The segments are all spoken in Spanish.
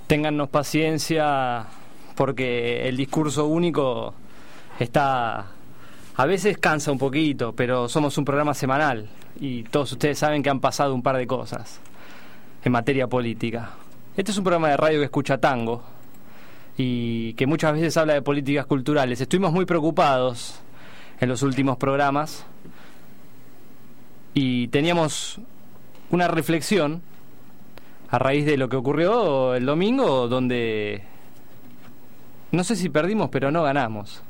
téngannos paciencia porque el discurso único a veces cansa un poquito, pero somos un programa semanal y todos ustedes saben que han pasado un par de cosas en materia política. Este es un programa de radio que escucha tango y que muchas veces habla de políticas culturales. Estuvimos muy preocupados en los últimos programas y teníamos una reflexión a raíz de lo que ocurrió el domingo, donde no sé si perdimos, pero no ganamos.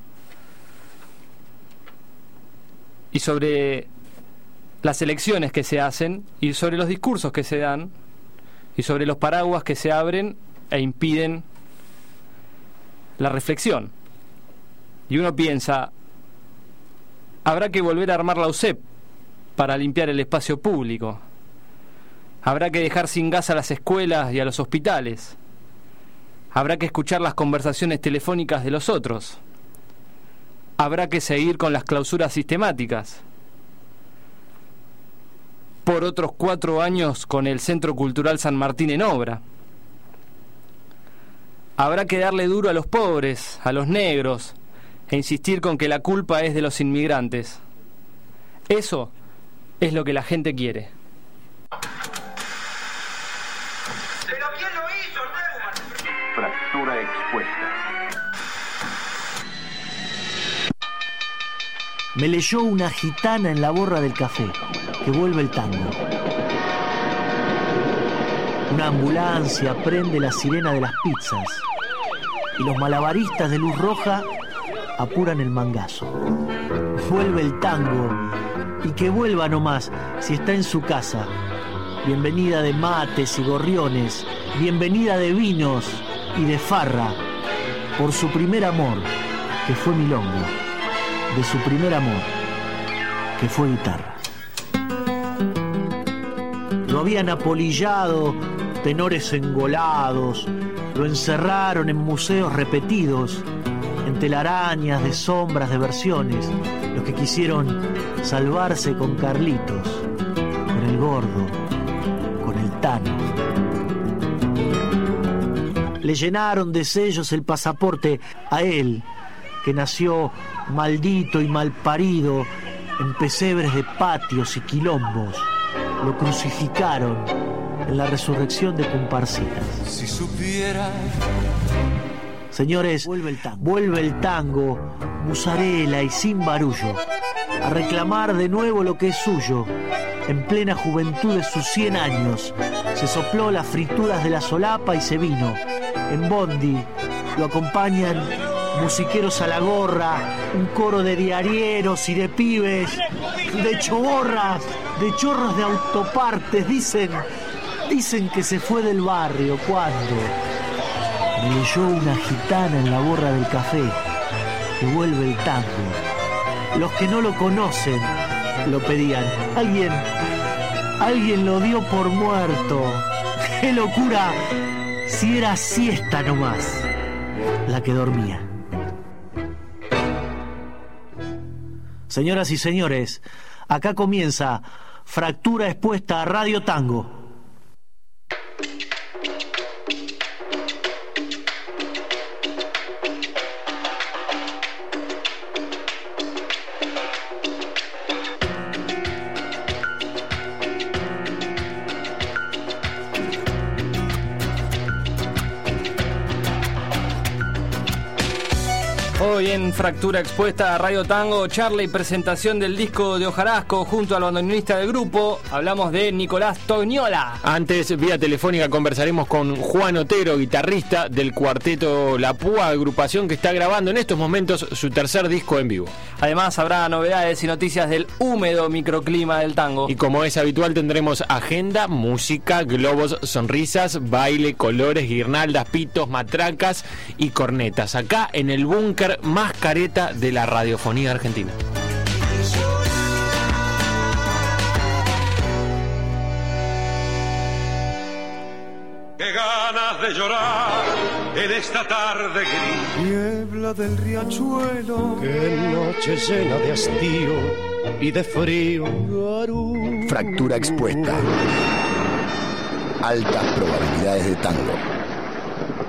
Y sobre las elecciones que se hacen, y sobre los discursos que se dan, y sobre los paraguas que se abren e impiden la reflexión. Y uno piensa, habrá que volver a armar la UCEP para limpiar el espacio público. Habrá que dejar sin gas a las escuelas y a los hospitales. Habrá que escuchar las conversaciones telefónicas de los otros. Habrá que seguir con las clausuras sistemáticas. Por otros 4 años con el Centro Cultural San Martín en obra. Habrá que darle duro a los pobres, a los negros, e insistir con que la culpa es de los inmigrantes. Eso es lo que la gente quiere. ¿Pero quién lo hizo, Neumann? Fractura expuesta. Me leyó una gitana en la borra del café, que vuelve el tango. Una ambulancia prende la sirena de las pizzas y los malabaristas de luz roja apuran el mangazo. Vuelve el tango y que vuelva nomás si está en su casa. Bienvenida de mates y gorriones, bienvenida de vinos y de farra, por su primer amor, que fue milonga, de su primer amor, que fue guitarra. Lo habían apolillado tenores engolados, lo encerraron en museos repetidos, en telarañas de sombras de versiones, los que quisieron salvarse con Carlitos, con el gordo, con el Tano. Le llenaron de sellos el pasaporte a él, que nació maldito y malparido en pesebres de patios y quilombos. Lo crucificaron en la resurrección de Comparsitas. Si supiera. Señores, vuelve el tango, musarela y sin barullo, a reclamar de nuevo lo que es suyo. En plena juventud de sus 100 años, se sopló las frituras de la solapa y se vino. En bondi lo acompañan musiqueros a la gorra, un coro de diarieros y de pibes, de choborras, de chorros de autopartes. Dicen que se fue del barrio. ¿Cuándo? Me leyó una gitana en la borra del café, que vuelve el tango. Los que no lo conocen lo pedían. Alguien lo dio por muerto. ¡Qué locura! Si era siesta nomás la que dormía. Señoras y señores, acá comienza Fractura Expuesta a Radio Tango. Hoy en Fractura Expuesta a Radio Tango, charla y presentación del disco de Hojarasco junto al bandoneonista del grupo. Hablamos de Nicolás Tognola. Antes, vía telefónica, conversaremos con Juan Otero, guitarrista del cuarteto La Púa, agrupación que está grabando en estos momentos su tercer disco en vivo. Además habrá novedades y noticias del húmedo microclima del tango. Y como es habitual, tendremos agenda, música, globos, sonrisas, baile, colores, guirnaldas, pitos, matracas y cornetas. Acá en el búnker más careta de la radiofonía argentina. Qué ganas de llorar en esta tarde gris. Niebla del riachuelo, qué noche llena de hastío y de frío. Fractura Expuesta. Altas probabilidades de tango.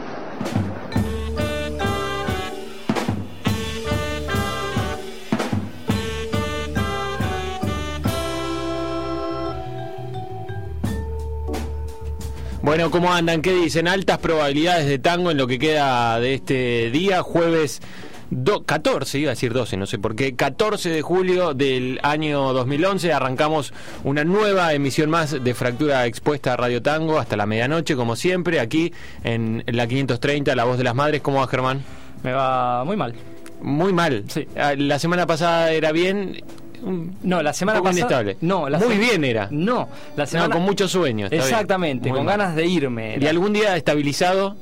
Bueno, ¿cómo andan? ¿Qué dicen? Altas probabilidades de tango en lo que queda de este día, jueves 14, iba a decir 12, no sé por qué, 14 de julio del año 2011. Arrancamos una nueva emisión más de Fractura Expuesta Radio Tango hasta la medianoche, como siempre, aquí en la 530, La Voz de las Madres. ¿Cómo va, Germán? Me va muy mal. Muy mal. Sí. La semana pasada era bien. No, la semana poco pasada. inestable. No, muy bien era. No, la semana. No, con mucho sueño. Está exactamente, bien. con Mal. ganas de irme. ¿Y algún día estabilizado?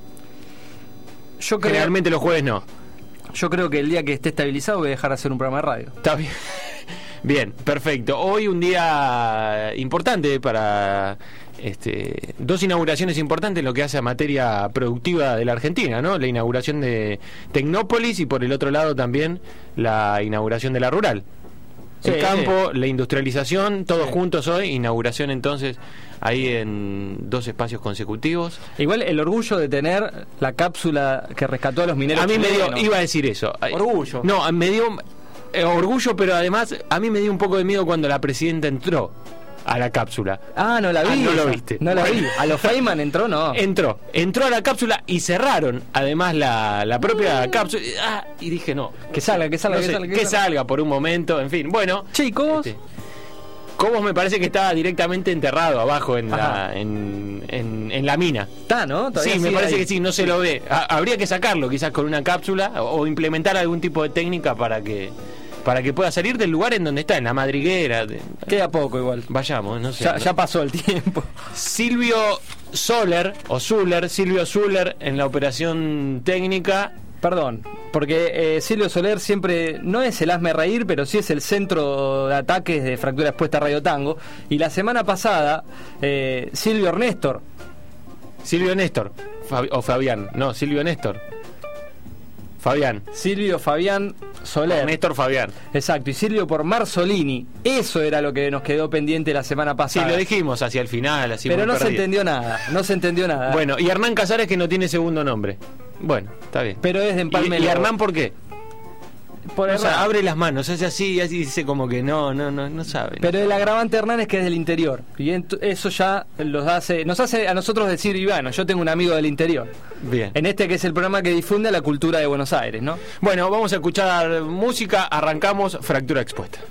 Yo creo, Generalmente los jueves no. yo creo que el día que esté estabilizado voy a dejar de hacer un programa de radio. Está bien. Bien, perfecto. Hoy un día importante para dos inauguraciones importantes en lo que hace a materia productiva de la Argentina, ¿no? La inauguración de Tecnópolis y por el otro lado también la inauguración de la Rural. Sí, El campo, sí. La industrialización, todos Sí. juntos hoy, inauguración entonces ahí en 2 espacios consecutivos. Igual el orgullo de tener la cápsula que rescató a los mineros A mí me dio, chilenos. iba a decir eso. Orgullo. No, me dio orgullo, pero además a mí me dio un poco de miedo cuando la presidenta entró a la cápsula. Ah, no la vi. no lo esa. viste. No la vi. A los Feynman entró, no. Entró a la cápsula y cerraron además la propia cápsula. Y dije no. Que salga, que salga, No que sé, salga. que salga por un momento, en fin. Bueno. Chicos. Cobos me parece que estaba directamente enterrado abajo en Ajá. la mina. Está, ¿no? Todavía Sí, me sigue parece ahí. que sí, no se lo ve. Habría que sacarlo quizás con una cápsula o implementar algún tipo de técnica para que pueda salir del lugar en donde está, en la madriguera. Queda poco igual. Vayamos, no sé. Ya pasó el tiempo. Silvio Zuller en la operación técnica. Perdón, porque Silvio Soler siempre no es el hazme reír, pero sí es el centro de ataques de Fractura Expuesta Radio Tango. Y la semana pasada, Silvio Néstor. Silvio Néstor. O Fabián. No, Silvio Néstor. Fabián. Silvio Fabián Soler. Néstor Fabián. Exacto, y Silvio por Marzolini. Eso era lo que nos quedó pendiente la semana Sí, pasada. lo dijimos hacia el final, así pero muy no se perdido. entendió nada, no se entendió nada. Bueno, y Hernán Casares que no tiene segundo nombre. Bueno, está bien. Pero es de Empalme ¿Y Lobo. Hernán por qué? Por O sea, Hernán. abre las manos, hace así y así dice como que no sabe. Pero el agravante Hernán es que es del interior. Y eso ya nos hace a nosotros decir, y bueno, yo tengo un amigo del interior. Bien. En este que es el programa que difunde la cultura de Buenos Aires, ¿no? Bueno, vamos a escuchar música, arrancamos Fractura Expuesta.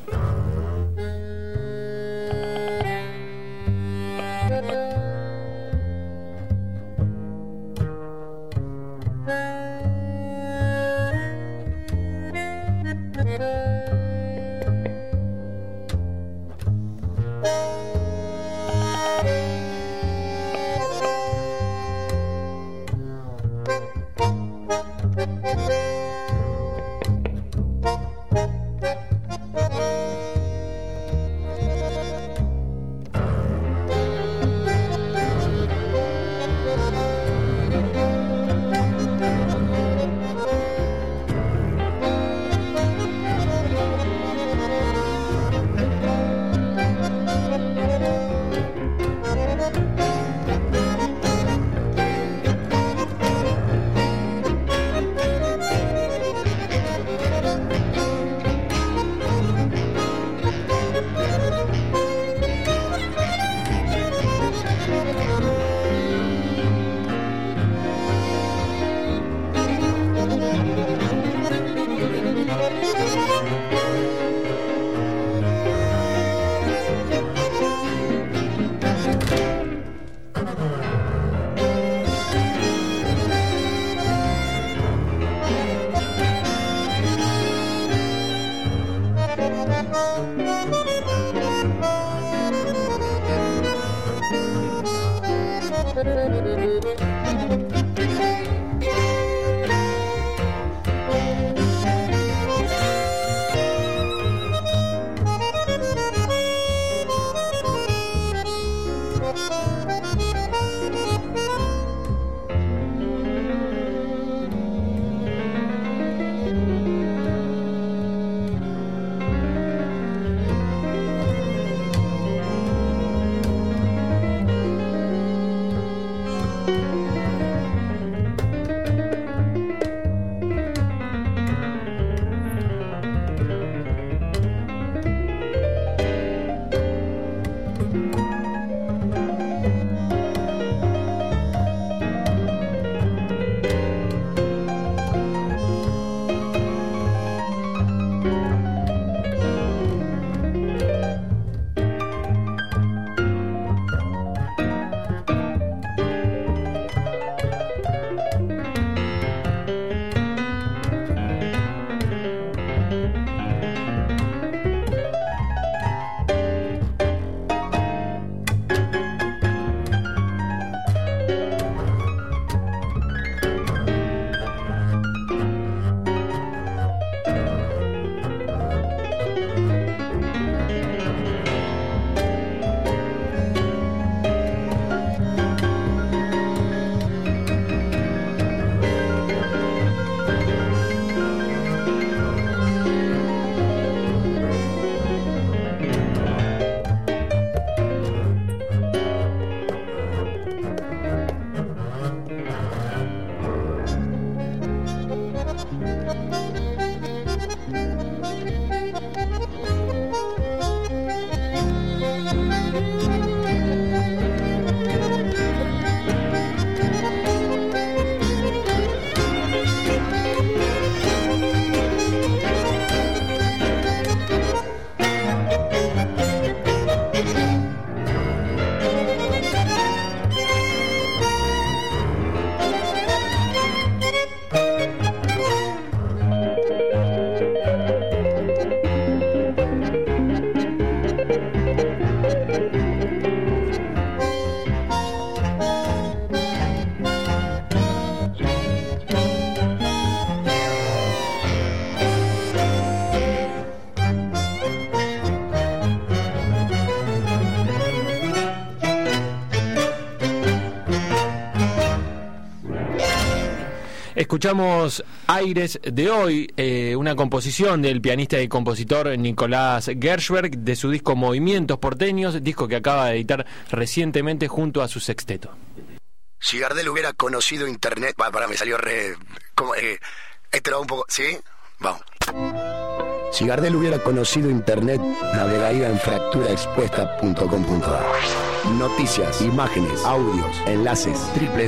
Escuchamos Aires de Hoy, una composición del pianista y compositor Nicolás Gershberg de su disco Movimientos Porteños, disco que acaba de editar recientemente junto a su sexteto. Si Gardel hubiera conocido internet... me salió re... Este lo hago un poco... ¿Sí? Vamos. Si Gardel hubiera conocido internet, navegaría en fracturaexpuesta.com.ar. Noticias, imágenes, audios, enlaces,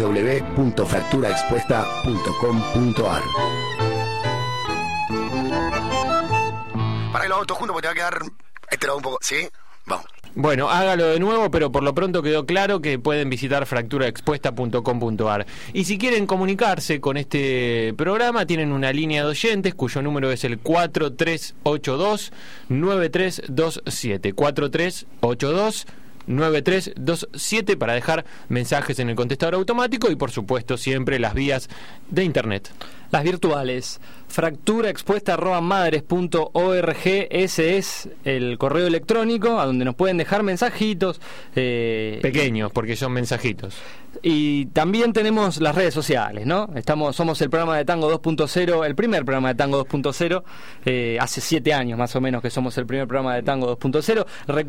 www.fracturaexpuesta.com.ar. Para que lo hago todo junto porque te va a quedar... Este lo hago un poco... ¿Sí? Vamos. Bueno, hágalo de nuevo, pero por lo pronto quedó claro que pueden visitar fracturaexpuesta.com.ar. Y si quieren comunicarse con este programa, tienen una línea de oyentes cuyo número es el 4382-9327. 4382-9327 para dejar mensajes en el contestador automático y, por supuesto, siempre las vías de internet. Las virtuales. fracturaexpuesta@madres.org, ese es el correo electrónico a donde nos pueden dejar mensajitos. Pequeños, porque son mensajitos. Y también tenemos las redes sociales, ¿no? Somos el programa de Tango 2.0, el primer programa de Tango 2.0. Hace 7 años más o menos que somos el primer programa de Tango 2.0.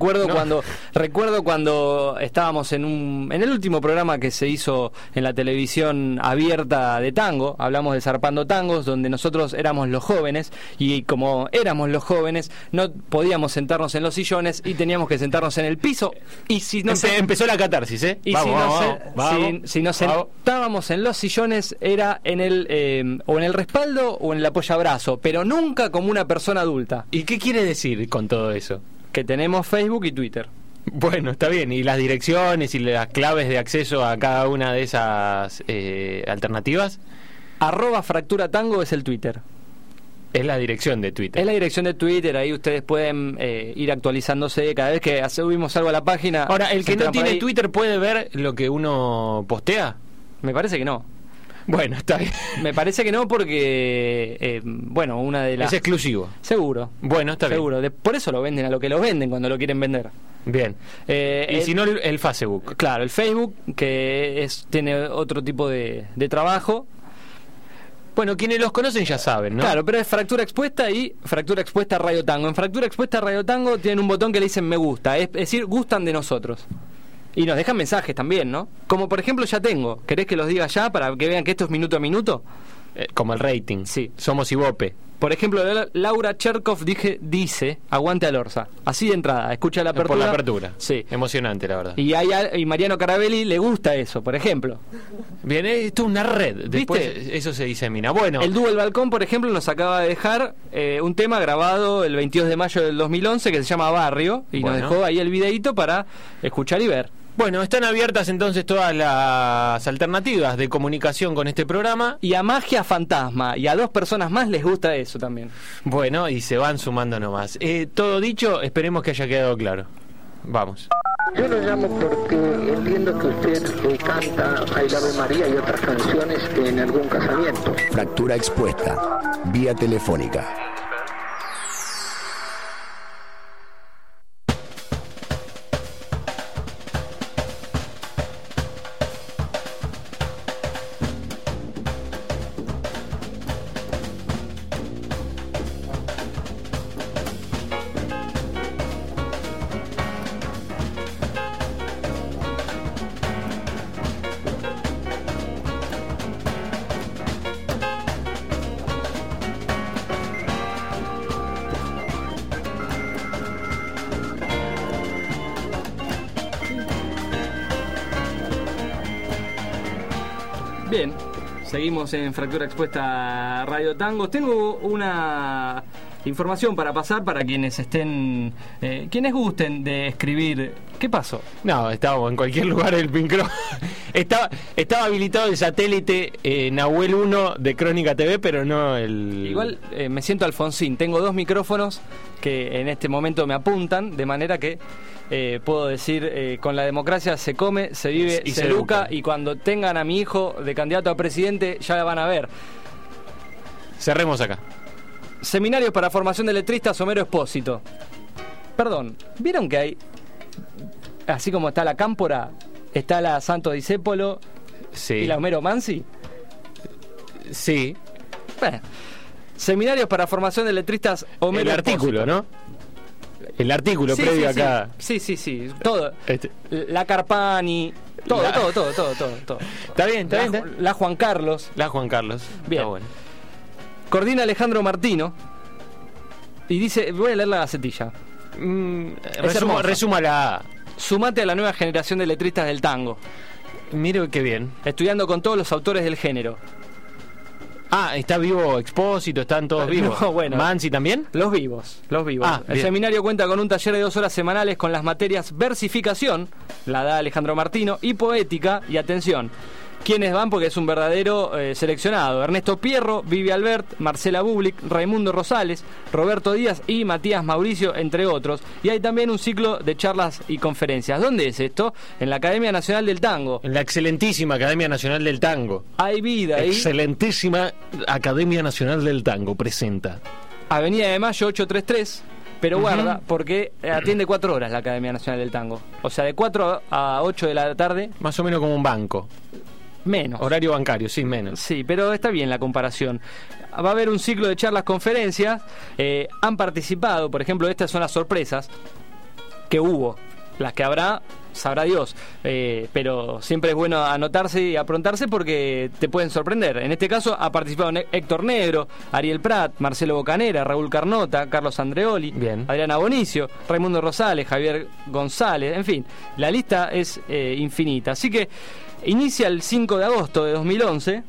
Recuerdo cuando estábamos en el último programa que se hizo en la televisión abierta de tango. Hablamos de Zarpando Tangos, donde nosotros éramos los jóvenes, y como éramos los jóvenes no podíamos sentarnos en los sillones y teníamos que sentarnos en el piso. Y si no empezó la catarsis, ¿eh? Y si nos sentábamos en los sillones era en el o en el respaldo o en el apoyabrazo, pero nunca como una persona adulta. ¿Y qué quiere decir con todo eso? Que tenemos Facebook y Twitter. Bueno, está bien. ¿Y las direcciones y las claves de acceso a cada una de esas alternativas? @fracturatango es el Twitter. Es la dirección de Twitter. Es la dirección de Twitter, ahí ustedes pueden ir actualizándose cada vez que subimos algo a la página. Ahora, ¿el que no tiene Twitter puede ver lo que uno postea? Me parece que no. Bueno, está bien. Me parece que no porque, una de las... Es exclusivo. Seguro. Bueno, está seguro. bien. Por eso lo venden a lo que lo venden cuando lo quieren vender. Bien. Y si no, el Facebook. Claro, el Facebook, que tiene otro tipo de trabajo. Bueno, quienes los conocen ya saben, ¿no? Claro, pero es Fractura Expuesta y Fractura Expuesta Radio Tango. En Fractura Expuesta Radio Tango tienen un botón que le dicen me gusta, es decir, gustan de nosotros. Y nos dejan mensajes también, ¿no? Como por ejemplo ya tengo. ¿Querés que los diga ya para que vean que esto es minuto a minuto? Como el rating. Sí. Somos Ibope. Por ejemplo, Laura Cherkov dice, aguante al Orsa. Así de entrada, escucha la apertura. Por la apertura. Sí. Emocionante, la verdad. Y Mariano Carabelli le gusta eso, por ejemplo. Bien, esto es una red. Después eso se disemina. Bueno. El dúo El Balcón, por ejemplo, nos acaba de dejar un tema grabado el 22 de mayo del 2011 que se llama Barrio. Y nos dejó ahí el videíto para escuchar y ver. Bueno, están abiertas entonces todas las alternativas de comunicación con este programa. Y a Magia Fantasma y a 2 personas más les gusta eso también. Bueno, y se van sumando nomás. Todo dicho, esperemos que haya quedado claro. Vamos. Yo lo llamo porque entiendo que usted canta Ay Ave María y otras canciones en algún casamiento. Fractura Expuesta, vía telefónica. Bien, seguimos en Fractura Expuesta Radio Tango. Tengo una información para pasar para quienes quienes gusten de escribir. ¿Qué pasó? No, estábamos en cualquier lugar del micrófono. Estaba habilitado el satélite Nahuel 1 de Crónica TV, pero no el... Igual me siento Alfonsín. Tengo 2 micrófonos que en este momento me apuntan, de manera que puedo decir, con la democracia se come, se vive, y se educa, y cuando tengan a mi hijo de candidato a presidente ya la van a ver. Cerremos acá. Seminarios para formación de letristas, Homero Expósito. Perdón, ¿vieron que hay, así como está la Cámpora, está la Santo Discépolo y la Homero Mansi? Sí. Bueno, seminarios para formación de letristas Homero El artículo, Expósito. ¿no? El artículo Sí, previo sí, acá. Sí, todo. Este. La Carpani, todo. Está bien. La Juan Carlos. La Juan Carlos. Bien. Está bueno. Coordina Alejandro Martino. Y dice, voy a leer la gacetilla. hermosa. Resúmala. Sumate a la nueva generación de letristas del tango, Mire qué bien. estudiando con todos los autores del género. Ah, está vivo Expósito, están todos vivos. No, bueno. ¿Mansi también? Los vivos. Ah, El bien. seminario cuenta con un taller de 2 horas semanales con las materias versificación, la da Alejandro Martino, y poética, y atención, ¿quiénes van? Porque es un verdadero seleccionado: Ernesto Pierro, Vivi Albert, Marcela Bublik, Raimundo Rosales, Roberto Díaz y Matías Mauricio, entre otros. Y hay también un ciclo de charlas y conferencias. ¿Dónde es esto? En la Academia Nacional del Tango. En la excelentísima Academia Nacional del Tango. Hay vida ahí. Excelentísima Academia Nacional del Tango presenta. Avenida de Mayo 833. Pero guarda, porque atiende 4 horas la Academia Nacional del Tango. O sea, de 4 a 8 de la tarde. Más o menos como un banco. Menos. Horario bancario, sí, menos. Sí, pero está bien la comparación. Va a haber un ciclo de charlas, conferencias. Han participado, por ejemplo, estas son las sorpresas que hubo. Las que habrá, sabrá Dios. Pero siempre es bueno anotarse y aprontarse porque te pueden sorprender. En este caso ha participado Héctor Negro, Ariel Prat, Marcelo Bocanera, Raúl Carnota, Carlos Andreoli, Bien. Adriana Bonicio, Raimundo Rosales, Javier González. En fin, la lista es infinita. Así que inicia el 5 de agosto de 2011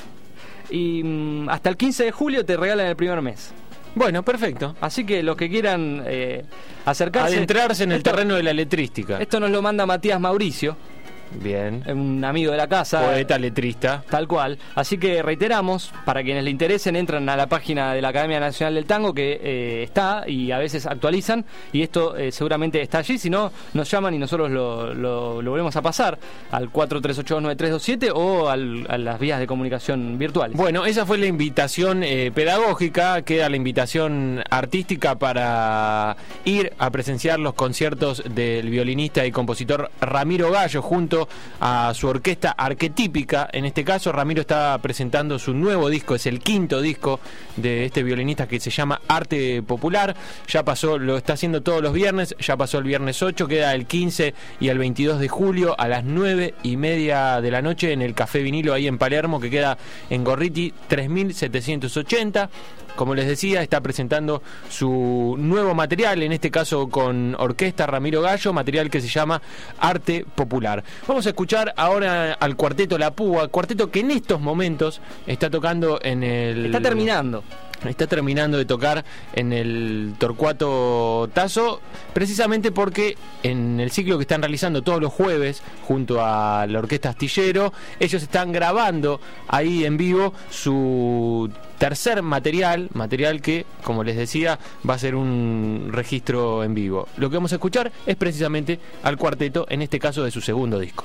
y hasta el 15 de julio te regalan el primer mes. Bueno, perfecto. Así que los que quieran acercarse... Adentrarse en el terreno de la letrística. Esto nos lo manda Matías Mauricio, Bien. un amigo de la casa. Poeta, letrista. Tal cual. Así que reiteramos, para quienes le interesen, entran a la página de la Academia Nacional del Tango, que está, y a veces actualizan, y esto seguramente está allí. Si no, nos llaman y nosotros lo volvemos a pasar al 43829327 o a las vías de comunicación virtuales. Bueno, esa fue la invitación pedagógica. Queda la invitación artística para ir a presenciar los conciertos del violinista y compositor Ramiro Gallo junto a su orquesta arquetípica. En este caso, Ramiro está presentando su nuevo disco, es el 5º disco de este violinista que se llama Arte Popular. Ya pasó, lo está haciendo todos los viernes, ya pasó el viernes 8, queda el 15 y el 22 de julio a las 9:30 de la noche en el Café Vinilo ahí en Palermo, que queda en Gorriti 3780. Como les decía, está presentando su nuevo material, en este caso con orquesta Ramiro Gallo, material que se llama Arte Popular. Vamos a escuchar ahora al cuarteto La Púa, cuarteto que en estos momentos está tocando en el... Está terminando. Está terminando de tocar en el Torcuato Tazo, precisamente porque en el ciclo que están realizando todos los jueves junto a la Orquesta Astillero, ellos están grabando ahí en vivo su tercer material que, como les decía, va a ser un registro en vivo. Lo que vamos a escuchar es precisamente al cuarteto, en este caso de su segundo disco.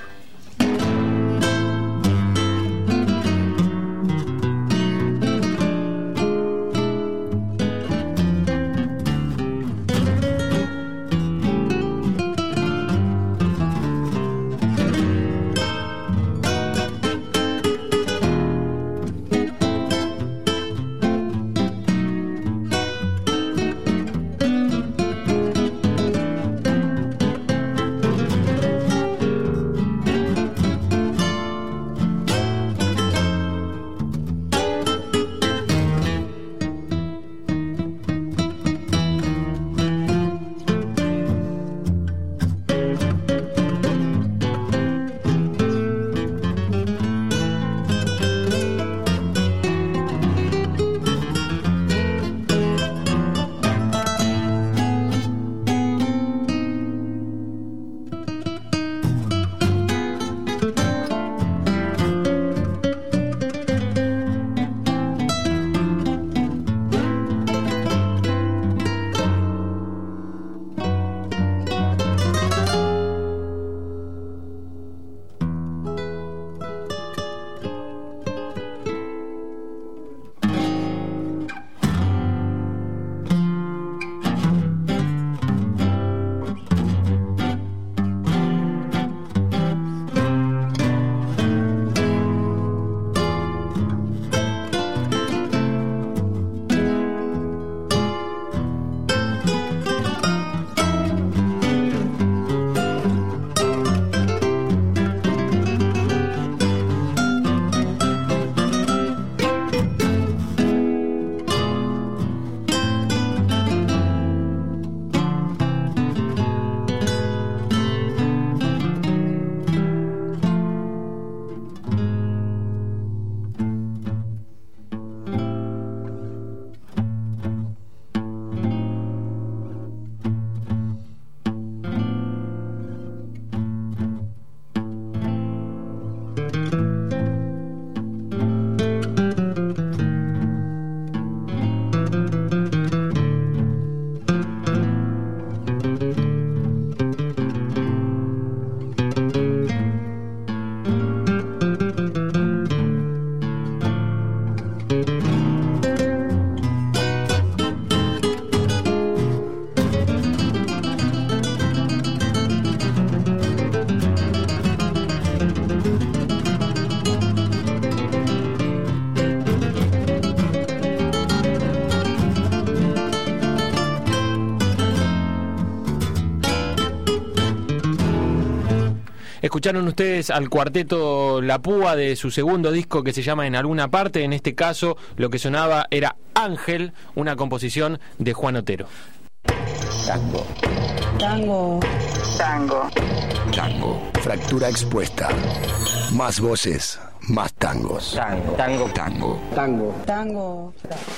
Escucharon ustedes al cuarteto La Púa de su segundo disco que se llama En Alguna Parte. En este caso lo que sonaba era Ángel, una composición de Juan Otero. Tango. Tango. Tango. Tango. Fractura expuesta. Más voces, más tangos. Tango. Tango. Tango. Tango. Tango.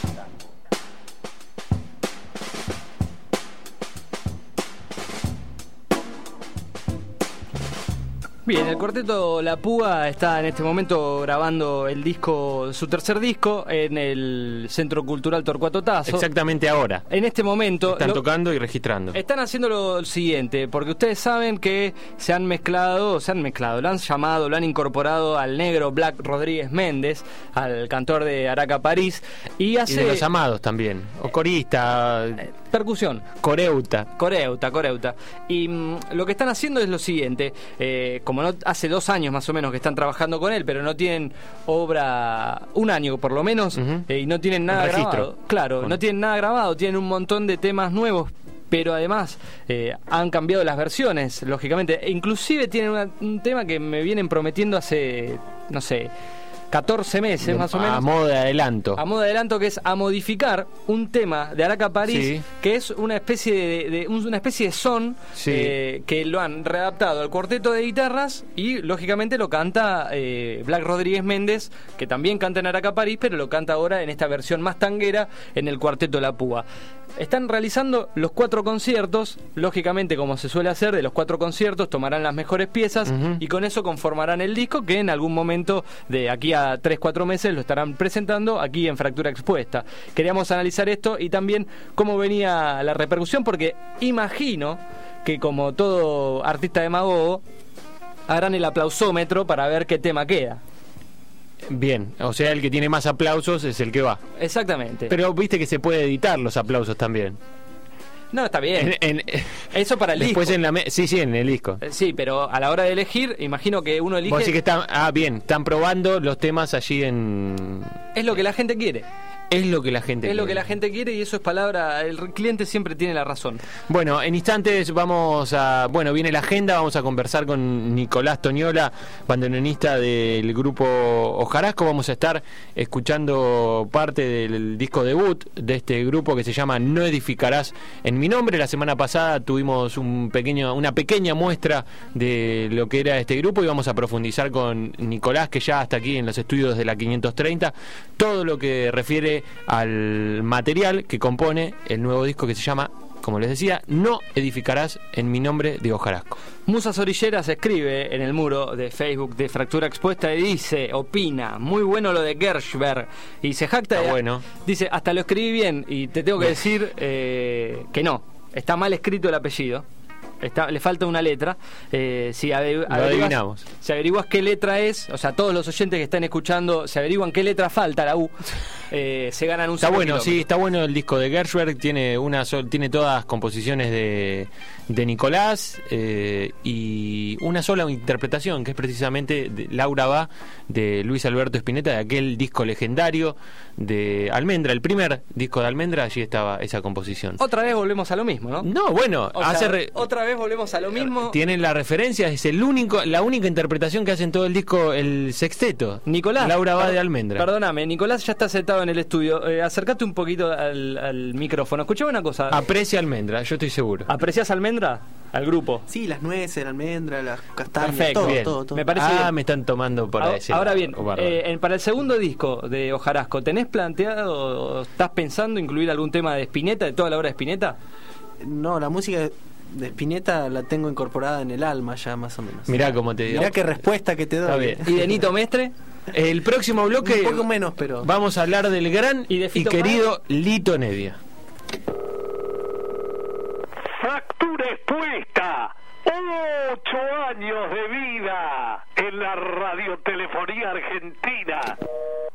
Bien, el cuarteto La Púa está en este momento grabando el disco, su tercer disco, en el Centro Cultural Torcuato Tasso. Exactamente ahora. En este momento están tocando y registrando. Están haciendo lo siguiente, porque ustedes saben que lo han llamado, lo han incorporado al negro Black Rodríguez Méndez, al cantor de Araca París, y de los amados también, o corista, percusión, coreuta. Y lo que están haciendo es lo siguiente, como hace 2 años más o menos que están trabajando con él, pero no tienen obra, 1 año por lo menos, y no tienen nada grabado. Claro, no tienen nada grabado, tienen un montón de temas nuevos, pero además han cambiado las versiones, lógicamente. E inclusive tienen un tema que me vienen prometiendo hace, no sé, 14 meses más o menos. A modo de adelanto. A modo de adelanto, que es a modificar un tema de Araca París, sí, que es una especie de son, sí, que lo han readaptado al cuarteto de guitarras y lógicamente lo canta Black Rodríguez Méndez, que también canta en Araca París, pero lo canta ahora en esta versión más tanguera en el cuarteto La Púa. Están realizando los 4 conciertos, lógicamente, como se suele hacer, de los 4 conciertos tomarán las mejores piezas y con eso conformarán el disco, que en algún momento de aquí a 3-4 meses lo estarán presentando aquí en Fractura Expuesta. Queríamos analizar esto y también cómo venía la repercusión, porque imagino que, como todo artista demagogo, harán el aplausómetro para ver qué tema queda. Bien, o sea, el que tiene más aplausos es el que va. Exactamente. Pero viste que se puede editar los aplausos también. No, está bien. Eso para el después disco. Sí, en el disco. Sí, pero a la hora de elegir, imagino que uno elige... Vos decís que están probando los temas allí en... Es lo que la gente quiere. Es lo que la gente quiere. Es lo que la gente quiere y eso es palabra. El cliente siempre tiene la razón. Bueno, en instantes viene la agenda. Vamos a conversar con Nicolás Toñola, bandoneonista del grupo Hojarasco. Vamos a estar escuchando parte del disco debut de este grupo que se llama No Edificarás en mi nombre. La semana pasada tuvimos una pequeña muestra de lo que era este grupo y vamos a profundizar con Nicolás, que ya está aquí en los estudios de la 530, todo lo que refiere al material que compone el nuevo disco que se llama, como les decía, No Edificarás en mi nombre de Hojarasco. Musas Orilleras escribe en el muro de Facebook de Fractura Expuesta y dice, opina, muy bueno lo de Gershberg, y se jacta bueno. Dice, hasta lo escribí bien, y te tengo que decir que no, está mal escrito el apellido. Le falta una letra. Si adivinamos. Si averiguas qué letra es, o sea, todos los oyentes que están escuchando, si averiguan qué letra falta, la U, se ganan un Está bueno, kilómetro. Sí, está bueno el disco de Gershberg. Tiene todas composiciones de Nicolás y una sola interpretación, que es precisamente de Laura Va, de Luis Alberto Spinetta, de aquel disco legendario de Almendra, el primer disco de Almendra. Allí estaba esa composición. Otra vez volvemos a lo mismo, ¿no? No, bueno, otra vez volvemos a lo mismo. Tienen la referencia, es la única interpretación que hacen todo el disco, el sexteto. Nicolás, Laura Va de Almendra. Perdóname, Nicolás ya está sentado en el estudio. Acércate un poquito al micrófono. Escuchame una cosa. Aprecia Almendra, yo estoy seguro. ¿Aprecias Almendra? Al grupo. Sí, las nueces, la almendra, las castañas, perfecto, todo. Me parece bien. Me están tomando por decir. Ahora bien, para el segundo disco de Hojarasco, ¿tenés planteado, estás pensando incluir algún tema de Spinetta, de toda la obra de Spinetta? No, la música de Spinetta la tengo incorporada en el alma ya, más o menos. Mirá cómo te digo. Mirá qué respuesta que te doy. Está bien. ¿Y de Nito Mestre? El próximo bloque, un poco menos, pero vamos a hablar del gran y querido Lito Nevia. Fractura Expuesta, 8 años de vida en la radiotelefonía argentina.